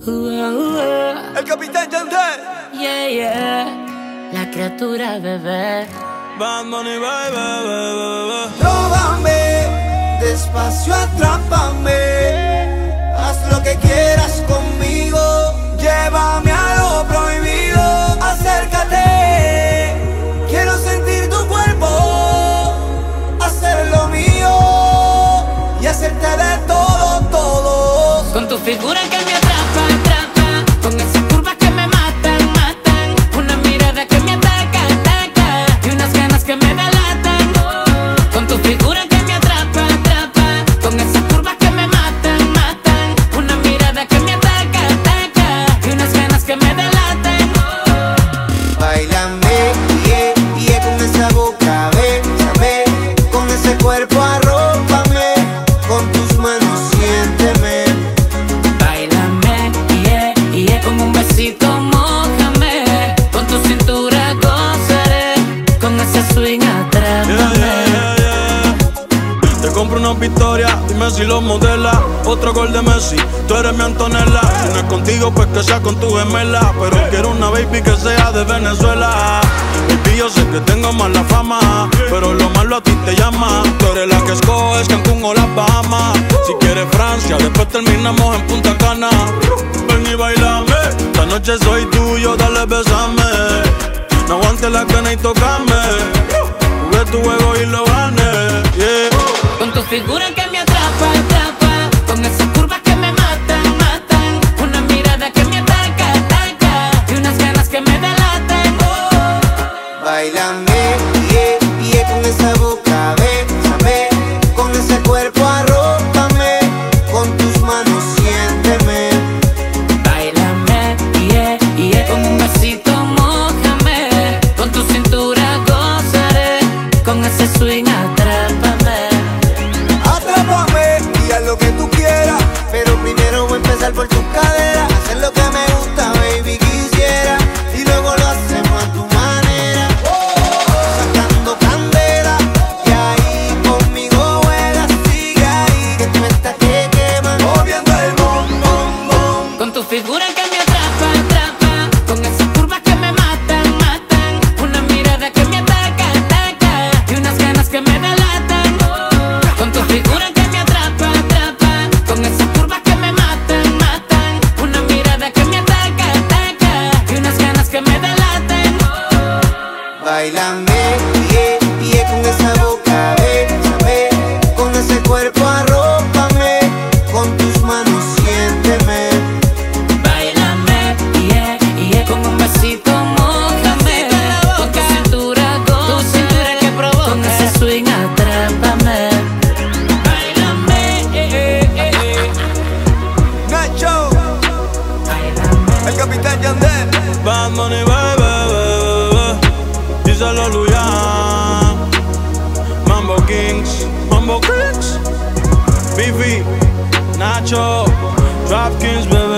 El capitán Yandel. Yeah, yeah. La criatura, bebé. Bad Bunny, baby. Róbame, despacio atrápame. Haz lo que quieras conmigo. Llévame a lo prohibido. Acércate, quiero sentir tu cuerpo. Hacer lo mío y hacerte de todo, todo. Con tu figura que me atrapa, atrapa. Con esas curvas que me matan, matan. Una mirada que me ataca, ataca. Y unas ganas que me delatan. Con tu figura que me atrapa, atrapa. Con esas curvas que me matan, matan. Una mirada que me ataca, ataca. Y unas ganas que me delatan. Báilame, yeah, yeah, con esa boca, bésame. Con ese cuerpo arrópame. Con tus manos siénteme. Báilame, yeah, yeah. Con un besito mójame. Con tu cintura gozaré. Con ese swing atrápame. Te compro una victoria, dime si lo modela. Otro gol de Messi, tú eres mi Antonella. Si no es contigo, pues que sea con tu gemela. Pero quiero una baby que sea de Venezuela. Baby, yo sé que tengo mala fama, pero lo malo a ti te llama. Tú eres la que escoges Cancún o las Bahamas. Si quieres Francia, después terminamos en Punta Cana. Ven y bailame, esta noche soy tuyo, dale besame. No aguantes la gana y tocame. Jugué tu juego y lo gané, yeah. Con tu figura que me atrapa, atrapa. Con esas curvas que me matan, matan. Una mirada que me ataca, ataca. Y unas ganas que me delatan. Báilame, yeah, yeah, con esa boca, bésame. Con ese cuerpo arrópame. Con tus manos siénteme. Báilame, yeah, yeah. Con un besito mójame. Con tu cintura gozaré. Con ese swing atrápame. Atrápame y haz lo que tú quieras. Pero primero voy a empezar por tus caderas. Hacer lo que me gusta, baby, quisiera. Y luego lo hacemos a tu manera. Sacando candela. Y ahí conmigo juegas. Sigue ahí, que tú estás que quemas. Moviendo el bom, bom, bom. Con tu figura que me atrapa, atrapa. Con esas curvas que me matan, matan. Una mirada que me ataca, ataca. Y unas ganas que me delatan. Con tu figura que me atrapa, atrapa. Con esas curvas que me matan, matan. Una mirada que me ataca, ataca. Y unas ganas que me delatan. Báilame, yeah, yeah, con esa boca, bésame. Con ese cuerpo arrópame. Con tus manos siénteme. Báilame, yeah, yeah. Con un besito mójame. Con tu cintura goza, que provoca. Con ese swing atrápame. Báilame, Nacho, báilame. el capitán Yandel. Bad Bunny, baby. Díselo, Luyan. Mambo Kings, Bibi, Nacho, Drop Kings, baby.